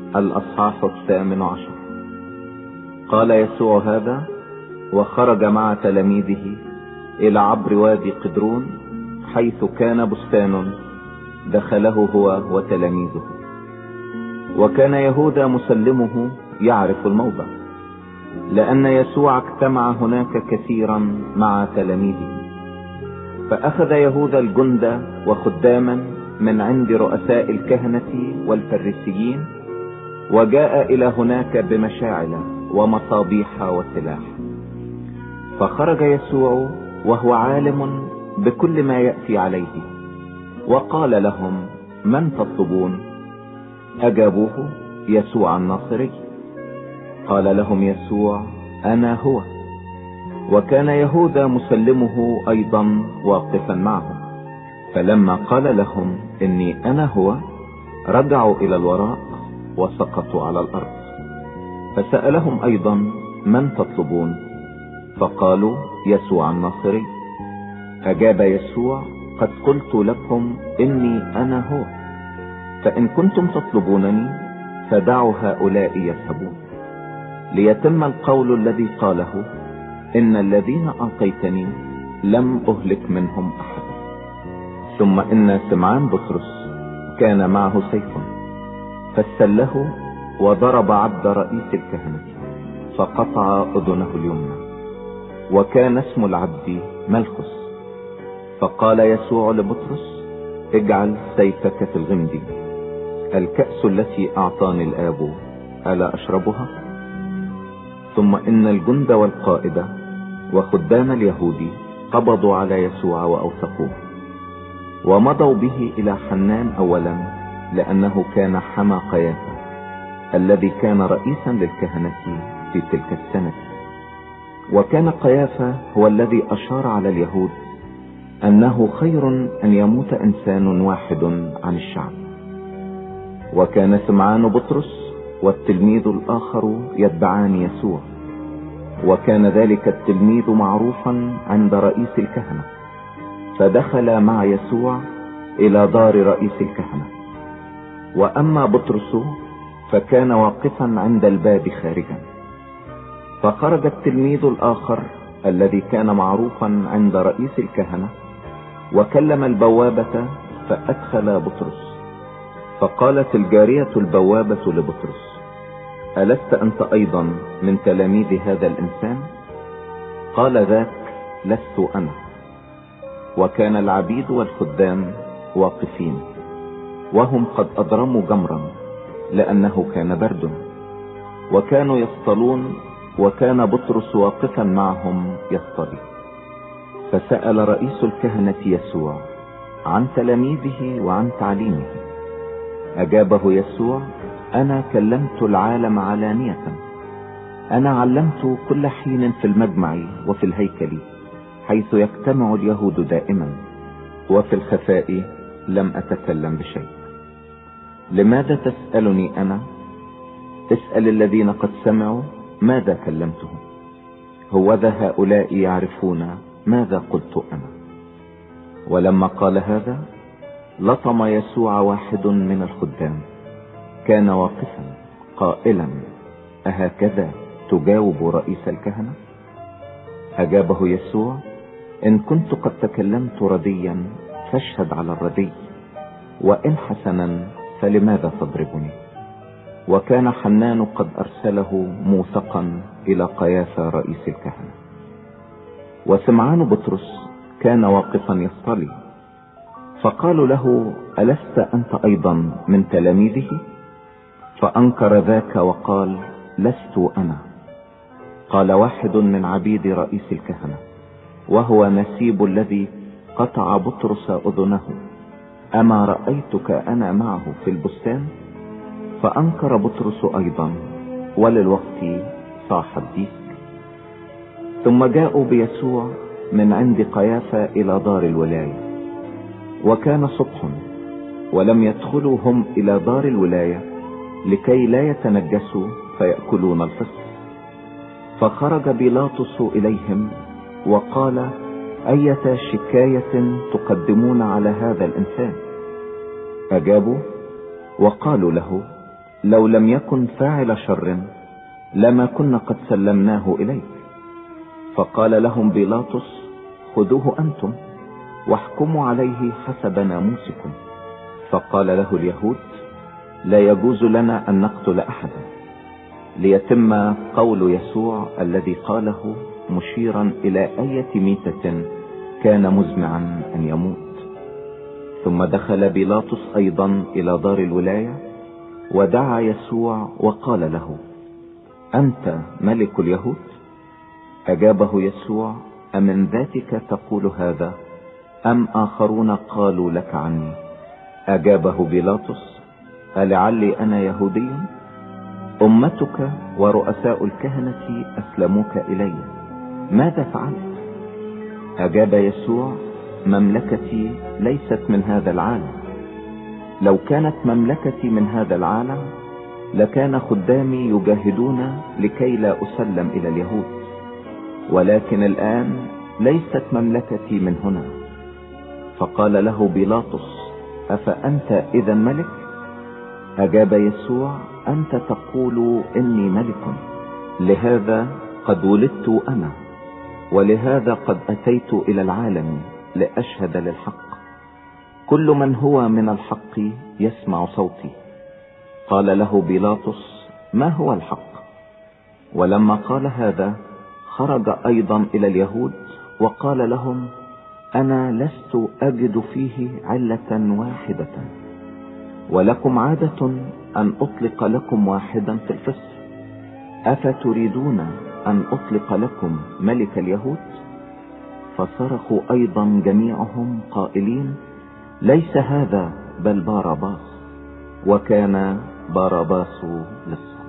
الأصحاح 18. قال يسوع هذا وخرج مع تلاميذه إلى عبر وادي قدرون، حيث كان بستان دخله هو وتلاميذه. وكان يهوذا مسلمه يعرف الموضع، لأن يسوع اجتمع هناك كثيرا مع تلاميذه. فأخذ يهوذا الجند وخداما من عند رؤساء الكهنة والفريسيين، وجاء إلى هناك بمشاعل ومصابيح وسلاح. فخرج يسوع وهو عالم بكل ما يأتي عليه، وقال لهم: من تطلبون؟ أجابوه: يسوع الناصري. قال لهم يسوع: أنا هو. وكان يهوذا مسلمه أيضا واقفا معهم. فلما قال لهم: إني أنا هو، رجعوا إلى الوراء وسقطوا على الأرض. فسألهم أيضا: من تطلبون؟ فقالوا: يسوع الناصري. أجاب يسوع: قد قلت لكم إني أنا هو. فإن كنتم تطلبونني فدعوا هؤلاء يذهبون، ليتم القول الذي قاله: إن الذين ألقيتني لم أهلك منهم أحد. ثم إن سمعان بطرس كان معه سيف، فاستله وضرب عبد رئيس الكهنة فقطع أذنه اليمنى، وكان اسم العبد ملخس. فقال يسوع لبطرس: اجعل سيفك في الغمد. الكأس التي أعطاني الآب ألا أشربها؟ ثم إن الجند والقائد وخدام اليهود قبضوا على يسوع وأوثقوه، ومضوا به إلى حنان أولا، لأنه كان حمى قيافة الذي كان رئيسا للكهنة في تلك السنة. وكان قيافة هو الذي أشار على اليهود أنه خير أن يموت إنسان واحد عن الشعب. وكان سمعان بطرس والتلميذ الآخر يتبعان يسوع، وكان ذلك التلميذ معروفا عند رئيس الكهنة. فدخل مع يسوع إلى دار رئيس الكهنة. وأما بطرس فكان واقفا عند الباب خارجا. فخرج التلميذ الآخر الذي كان معروفا عند رئيس الكهنة، وكلم البوابة فأدخل بطرس. فقالت الجارية البوابة لبطرس: ألست أنت أيضا من تلاميذ هذا الإنسان؟ قال ذاك: لست أنا. وكان العبيد والخدام واقفين، وهم قد أضرموا جمرا، لأنه كان برد، وكانوا يصطلون، وكان بطرس واقفا معهم يصطلي. فسأل رئيس الكهنة يسوع عن تلاميذه وعن تعليمه. أجابه يسوع: أنا كلمت العالم علانية. أنا علمت كل حين في المجمع وفي الهيكل، حيث يجتمع اليهود دائما، وفي الخفاء لم أتكلم بشيء. لماذا تسألني أنا؟ اسأل الذين قد سمعوا ماذا كلمتهم. هوذا هؤلاء يعرفون ماذا قلت أنا. ولما قال هذا لطم يسوع واحد من الخدام كان واقفا قائلا: أهكذا تجاوب رئيس الكهنة؟ أجابه يسوع: إن كنت قد تكلمت رديا فاشهد على الردي، وإن حسنا فلماذا تضربني؟ وكان حنان قد أرسله موثقا إلى قيافة رئيس الكهنة. وسمعان بطرس كان واقفا يصطلي. فقالوا له: ألست أنت أيضا من تلاميذه؟ فأنكر ذاك وقال: لست أنا. قال واحد من عبيد رئيس الكهنة، وهو نسيب الذي قطع بطرس أذنه: أما رأيتك أنا معه في البستان؟ فأنكر بطرس أيضا، وللوقت صاح الديك. ثم جاءوا بيسوع من عند قيافة إلى دار الولاية، وكان صبح، ولم يدخلوا هم إلى دار الولاية لكي لا يتنجسوا فيأكلون الفصح. فخرج بيلاطس إليهم وقال: أية شكاية تقدمون على هذا الإنسان؟ أجابوا وقالوا له: لو لم يكن فاعل شر لما كنا قد سلمناه إليك. فقال لهم بيلاطس: خذوه أنتم واحكموا عليه حسب ناموسكم. فقال له اليهود: لا يجوز لنا أن نقتل أحدا، ليتم قول يسوع الذي قاله مشيرا إلى أية ميتة كان مزمعا أن يموت. ثم دخل بيلاطس أيضا إلى دار الولاية ودعا يسوع وقال له: أنت ملك اليهود؟ أجابه يسوع: أمن ذاتك تقول هذا أم آخرون قالوا لك عني؟ أجابه بيلاطس: ألعلي أنا يهودي؟ أمتك ورؤساء الكهنة أسلموك إلي، ماذا فعلت؟ أجاب يسوع: مملكتي ليست من هذا العالم. لو كانت مملكتي من هذا العالم لكان خدامي يجاهدون لكي لا أسلم إلى اليهود، ولكن الآن ليست مملكتي من هنا. فقال له بيلاطس: أفأنت إذا ملك؟ أجاب يسوع: أنت تقول إني ملك، لهذا قد ولدت أنا، ولهذا قد أتيت إلى العالم لأشهد للحق. كل من هو من الحق يسمع صوتي. قال له بيلاطس: ما هو الحق؟ ولما قال هذا خرج أيضا إلى اليهود وقال لهم: أنا لست أجد فيه علة واحدة، ولكم عادة أن أطلق لكم واحدا في الفصح. أفتريدون أن أطلق لكم ملك اليهود؟ فصرخوا أيضا جميعهم قائلين: ليس هذا بل باراباس. وكان باراباس للصلب.